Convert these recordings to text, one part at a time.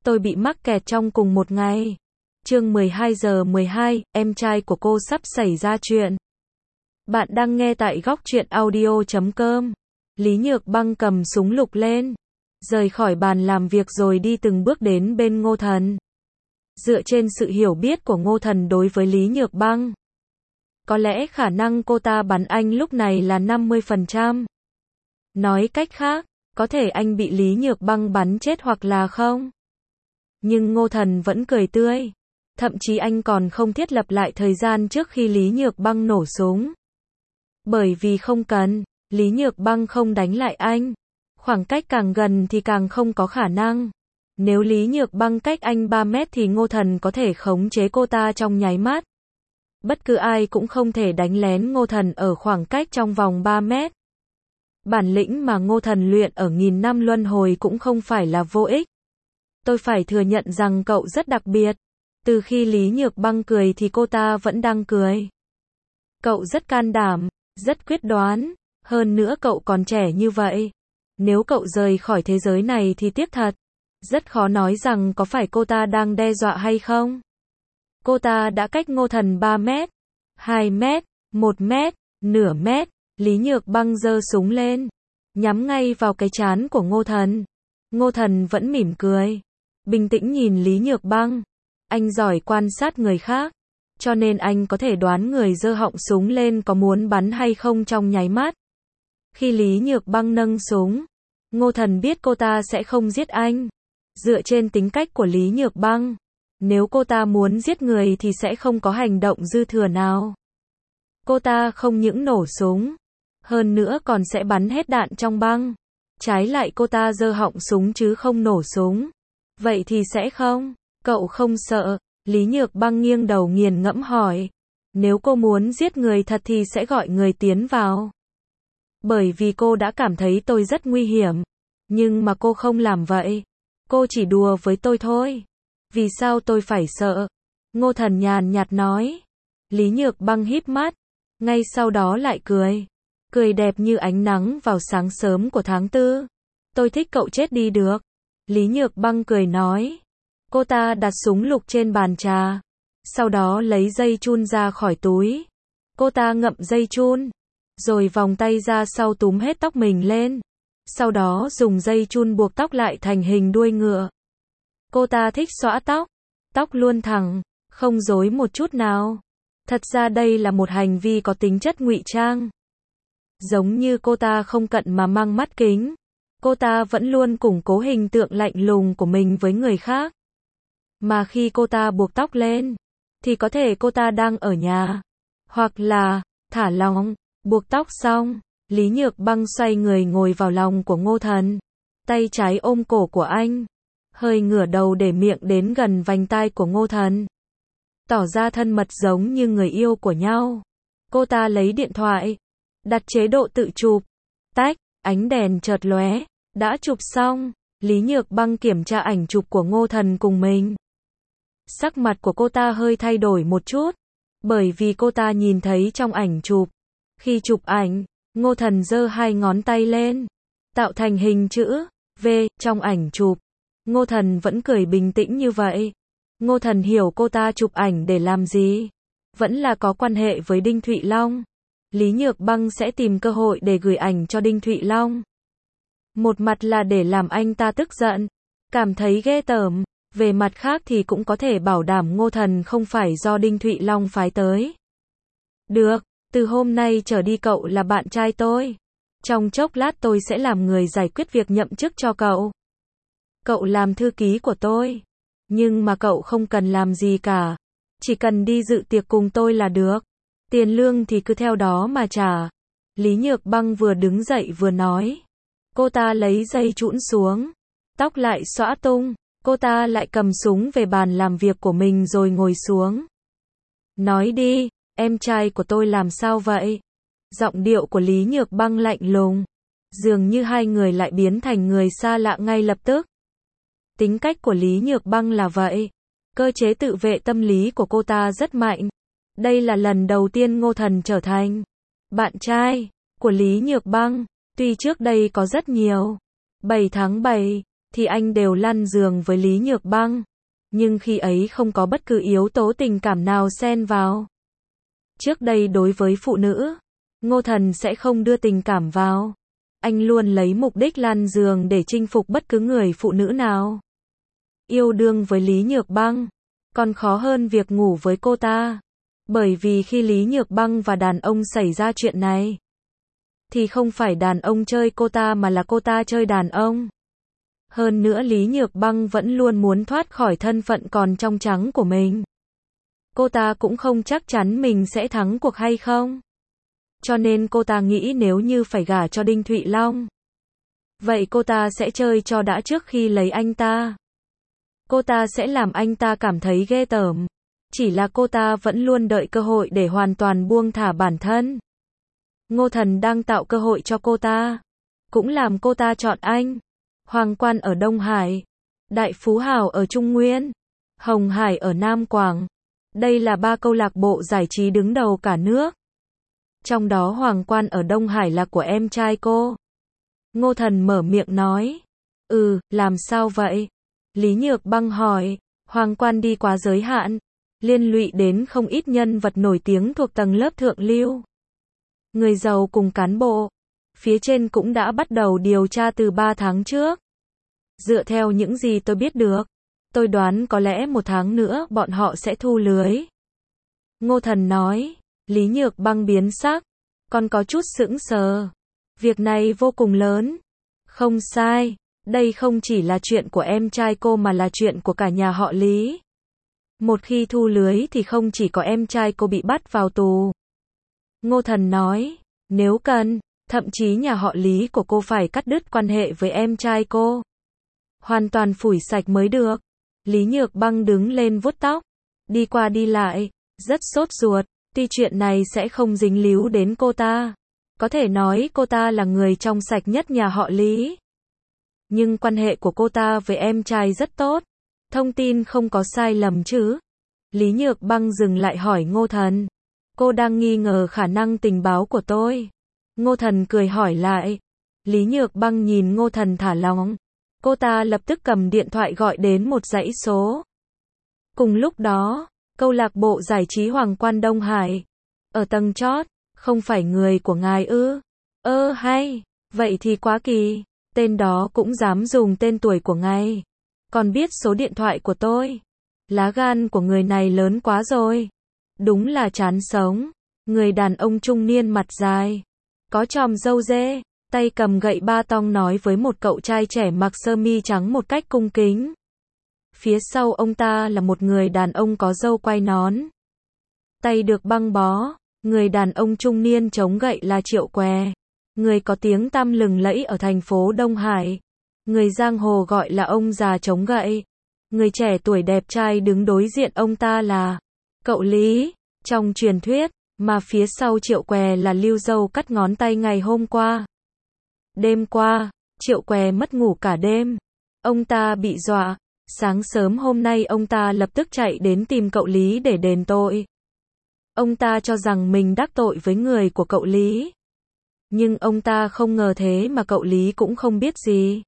tôi bị mắc kẹt trong cùng một ngày. Chương 12:12, em trai của cô sắp xảy ra chuyện. Bạn đang nghe tại góc truyện audio.com. Lý Nhược Băng cầm súng lục lên, rời khỏi bàn làm việc rồi đi từng bước đến bên Ngô Thần. Dựa trên sự hiểu biết của Ngô Thần đối với Lý Nhược Băng, có lẽ khả năng cô ta bắn anh lúc này là 50%. Nói cách khác, có thể anh bị Lý Nhược Băng bắn chết hoặc là không. Nhưng Ngô Thần vẫn cười tươi. Thậm chí anh còn không thiết lập lại thời gian trước khi Lý Nhược Băng nổ súng. Bởi vì không cần, Lý Nhược Băng không đánh lại anh. Khoảng cách càng gần thì càng không có khả năng. Nếu Lý Nhược Băng cách anh 3 mét thì Ngô Thần có thể khống chế cô ta trong nháy mắt. Bất cứ ai cũng không thể đánh lén Ngô Thần ở khoảng cách trong vòng 3 mét. Bản lĩnh mà Ngô Thần luyện ở nghìn năm luân hồi cũng không phải là vô ích. Tôi phải thừa nhận rằng cậu rất đặc biệt. Từ khi Lý Nhược Băng cười thì cô ta vẫn đang cười. Cậu rất can đảm, rất quyết đoán, hơn nữa cậu còn trẻ như vậy. Nếu cậu rời khỏi thế giới này thì tiếc thật. Rất khó nói rằng có phải cô ta đang đe dọa hay không. Cô ta đã cách Ngô Thần 3 mét, 2 mét, 1 mét, nửa mét. Lý Nhược Băng giơ súng lên, nhắm ngay vào cái trán của Ngô Thần. Ngô Thần vẫn mỉm cười, bình tĩnh nhìn Lý Nhược Băng. Anh giỏi quan sát người khác, cho nên anh có thể đoán người giơ họng súng lên có muốn bắn hay không trong nháy mắt. Khi Lý Nhược Băng nâng súng, Ngô Thần biết cô ta sẽ không giết anh. Dựa trên tính cách của Lý Nhược Băng, nếu cô ta muốn giết người thì sẽ không có hành động dư thừa nào. Cô ta không những nổ súng, hơn nữa còn sẽ bắn hết đạn trong băng. Trái lại cô ta giơ họng súng chứ không nổ súng. Vậy thì sẽ không. Cậu không sợ? Lý Nhược Băng nghiêng đầu nghiền ngẫm hỏi. Nếu cô muốn giết người thật thì sẽ gọi người tiến vào. Bởi vì cô đã cảm thấy tôi rất nguy hiểm. Nhưng mà cô không làm vậy. Cô chỉ đùa với tôi thôi. Vì sao tôi phải sợ? Ngô Thần nhàn nhạt nói. Lý Nhược Băng híp mắt, ngay sau đó lại cười. Cười đẹp như ánh nắng vào sáng sớm của tháng 4. Tôi thích cậu chết đi được. Lý Nhược Băng cười nói. Cô ta đặt súng lục trên bàn trà, sau đó lấy dây chun ra khỏi túi. Cô ta ngậm dây chun, rồi vòng tay ra sau túm hết tóc mình lên. Sau đó dùng dây chun buộc tóc lại thành hình đuôi ngựa. Cô ta thích xõa tóc, tóc luôn thẳng, không rối một chút nào. Thật ra đây là một hành vi có tính chất ngụy trang. Giống như cô ta không cận mà mang mắt kính, cô ta vẫn luôn củng cố hình tượng lạnh lùng của mình với người khác. Mà khi cô ta buộc tóc lên, thì có thể cô ta đang ở nhà, hoặc là thả lỏng. Buộc tóc xong, Lý Nhược Băng xoay người ngồi vào lòng của Ngô Thần, tay trái ôm cổ của anh, hơi ngửa đầu để miệng đến gần vành tai của Ngô Thần, tỏ ra thân mật giống như người yêu của nhau. Cô ta lấy điện thoại, đặt chế độ tự chụp. Tách, ánh đèn chợt lóe, đã chụp xong. Lý Nhược Băng kiểm tra ảnh chụp của Ngô Thần cùng mình. Sắc mặt của cô ta hơi thay đổi một chút, bởi vì cô ta nhìn thấy trong ảnh chụp, khi chụp ảnh, Ngô Thần giơ hai ngón tay lên, tạo thành hình chữ V trong ảnh chụp. Ngô Thần vẫn cười bình tĩnh như vậy. Ngô Thần hiểu cô ta chụp ảnh để làm gì. Vẫn là có quan hệ với Đinh Thụy Long. Lý Nhược Băng sẽ tìm cơ hội để gửi ảnh cho Đinh Thụy Long. Một mặt là để làm anh ta tức giận, cảm thấy ghê tởm. Về mặt khác thì cũng có thể bảo đảm Ngô Thần không phải do Đinh Thụy Long phái tới. Được, từ hôm nay trở đi cậu là bạn trai tôi. Trong chốc lát tôi sẽ làm người giải quyết việc nhậm chức cho cậu. Cậu làm thư ký của tôi. Nhưng mà cậu không cần làm gì cả. Chỉ cần đi dự tiệc cùng tôi là được. Tiền lương thì cứ theo đó mà trả. Lý Nhược Băng vừa đứng dậy vừa nói. Cô ta lấy dây chũn xuống, tóc lại xõa tung. Cô ta lại cầm súng về bàn làm việc của mình rồi ngồi xuống. Nói đi, em trai của tôi làm sao vậy? Giọng điệu của Lý Nhược Băng lạnh lùng. Dường như hai người lại biến thành người xa lạ ngay lập tức. Tính cách của Lý Nhược Băng là vậy. Cơ chế tự vệ tâm lý của cô ta rất mạnh. Đây là lần đầu tiên Ngô Thần trở thành bạn trai của Lý Nhược Băng. Tuy trước đây có rất nhiều 7 tháng 7 thì anh đều lăn giường với Lý Nhược Băng. Nhưng khi ấy không có bất cứ yếu tố tình cảm nào xen vào. Trước đây đối với phụ nữ, Ngô Thần sẽ không đưa tình cảm vào. Anh luôn lấy mục đích lăn giường để chinh phục bất cứ người phụ nữ nào. Yêu đương với Lý Nhược Băng còn khó hơn việc ngủ với cô ta. Bởi vì khi Lý Nhược Băng và đàn ông xảy ra chuyện này, thì không phải đàn ông chơi cô ta mà là cô ta chơi đàn ông. Hơn nữa Lý Nhược Băng vẫn luôn muốn thoát khỏi thân phận còn trong trắng của mình. Cô ta cũng không chắc chắn mình sẽ thắng cuộc hay không. Cho nên cô ta nghĩ nếu như phải gả cho Đinh Thụy Long, vậy cô ta sẽ chơi cho đã trước khi lấy anh ta. Cô ta sẽ làm anh ta cảm thấy ghê tởm. Chỉ là cô ta vẫn luôn đợi cơ hội để hoàn toàn buông thả bản thân. Ngô Thần đang tạo cơ hội cho cô ta, cũng làm cô ta chọn anh. Hoàng Quan ở Đông Hải, Đại Phú Hào ở Trung Nguyên, Hồng Hải ở Nam Quảng. Đây là 3 câu lạc bộ giải trí đứng đầu cả nước. Trong đó Hoàng Quan ở Đông Hải là của em trai cô. Ngô Thần mở miệng nói. Làm sao vậy? Lý Nhược Băng hỏi. Hoàng Quan đi quá giới hạn, liên lụy đến không ít nhân vật nổi tiếng thuộc tầng lớp thượng lưu. Người giàu cùng cán bộ. Phía trên cũng đã bắt đầu điều tra từ 3 tháng trước. Dựa theo những gì tôi biết được, tôi đoán có lẽ 1 tháng nữa bọn họ sẽ thu lưới. Ngô Thần nói. Lý Nhược Băng biến sắc, còn có chút sững sờ. Việc này vô cùng lớn. Không sai, đây không chỉ là chuyện của em trai cô mà là chuyện của cả nhà họ Lý. Một khi thu lưới thì không chỉ có em trai cô bị bắt vào tù. Ngô Thần nói, nếu cần, thậm chí nhà họ Lý của cô phải cắt đứt quan hệ với em trai cô. Hoàn toàn phủi sạch mới được. Lý Nhược Băng đứng lên vuốt tóc, đi qua đi lại, rất sốt ruột. Tuy chuyện này sẽ không dính líu đến cô ta, có thể nói cô ta là người trong sạch nhất nhà họ Lý. Nhưng quan hệ của cô ta với em trai rất tốt. Thông tin không có sai lầm chứ? Lý Nhược Băng dừng lại hỏi Ngô Thần. Cô đang nghi ngờ khả năng tình báo của tôi. Ngô Thần cười hỏi lại. Lý Nhược Băng nhìn Ngô Thần thả lỏng. Cô ta lập tức cầm điện thoại gọi đến một dãy số. Cùng lúc đó, câu lạc bộ giải trí Hoàng Quan Đông Hải. Ở tầng chót, không phải người của ngài ư? Hay, vậy thì quá kỳ. Tên đó cũng dám dùng tên tuổi của ngài. Còn biết số điện thoại của tôi. Lá gan của người này lớn quá rồi. Đúng là chán sống. Người đàn ông trung niên mặt dài, có chòm râu dê, tay cầm gậy ba tong nói với một cậu trai trẻ mặc sơ mi trắng một cách cung kính. Phía sau ông ta là một người đàn ông có râu quai nón. Tay được băng bó. Người đàn ông trung niên chống gậy là Triệu Què. Người có tiếng tăm lừng lẫy ở thành phố Đông Hải. Người giang hồ gọi là ông già chống gậy. Người trẻ tuổi đẹp trai đứng đối diện ông ta là cậu Lý, trong truyền thuyết, mà phía sau Triệu Què là Lưu Dâu cắt ngón tay ngày hôm qua. Đêm qua, Triệu Què mất ngủ cả đêm. Ông ta bị dọa. Sáng sớm hôm nay ông ta lập tức chạy đến tìm cậu Lý để đền tội. Ông ta cho rằng mình đắc tội với người của cậu Lý. Nhưng ông ta không ngờ thế mà cậu Lý cũng không biết gì.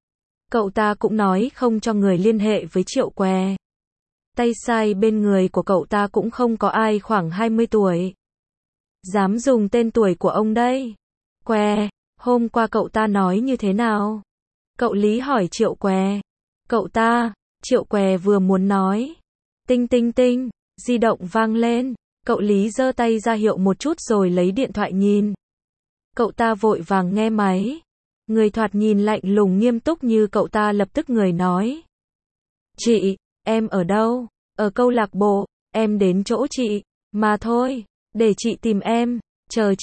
Cậu ta cũng nói không cho người liên hệ với Triệu Què. Tay sai bên người của cậu ta cũng không có ai khoảng 20 tuổi. Dám dùng tên tuổi của ông đây. Què, hôm qua cậu ta nói như thế nào? Cậu Lý hỏi Triệu Què. Cậu ta, Triệu Què vừa muốn nói. Tinh tinh tinh, di động vang lên. Cậu Lý giơ tay ra hiệu một chút rồi lấy điện thoại nhìn. Cậu ta vội vàng nghe máy. Người thoạt nhìn lạnh lùng nghiêm túc như cậu ta lập tức người nói. Chị, em ở đâu? Ở câu lạc bộ, em đến chỗ chị, mà thôi, để chị tìm em, chờ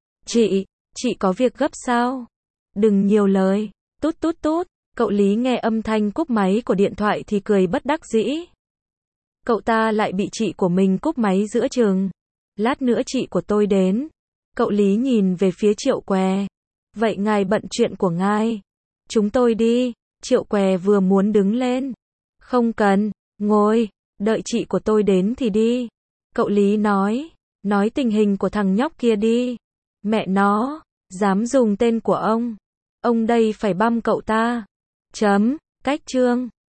chị có việc gấp sao? Đừng nhiều lời, tút tút tút, cậu Lý nghe âm thanh cúp máy của điện thoại thì cười bất đắc dĩ. Cậu ta lại bị chị của mình cúp máy giữa chừng. Lát nữa chị của tôi đến. Cậu Lý nhìn về phía Triệu Què. Vậy ngài bận chuyện của ngài. Chúng tôi đi. Triệu Què vừa muốn đứng lên. Không cần, ngồi, đợi chị của tôi đến thì đi. Cậu Lý nói tình hình của thằng nhóc kia đi. Mẹ nó, dám dùng tên của ông đây phải băm cậu ta. Cách chương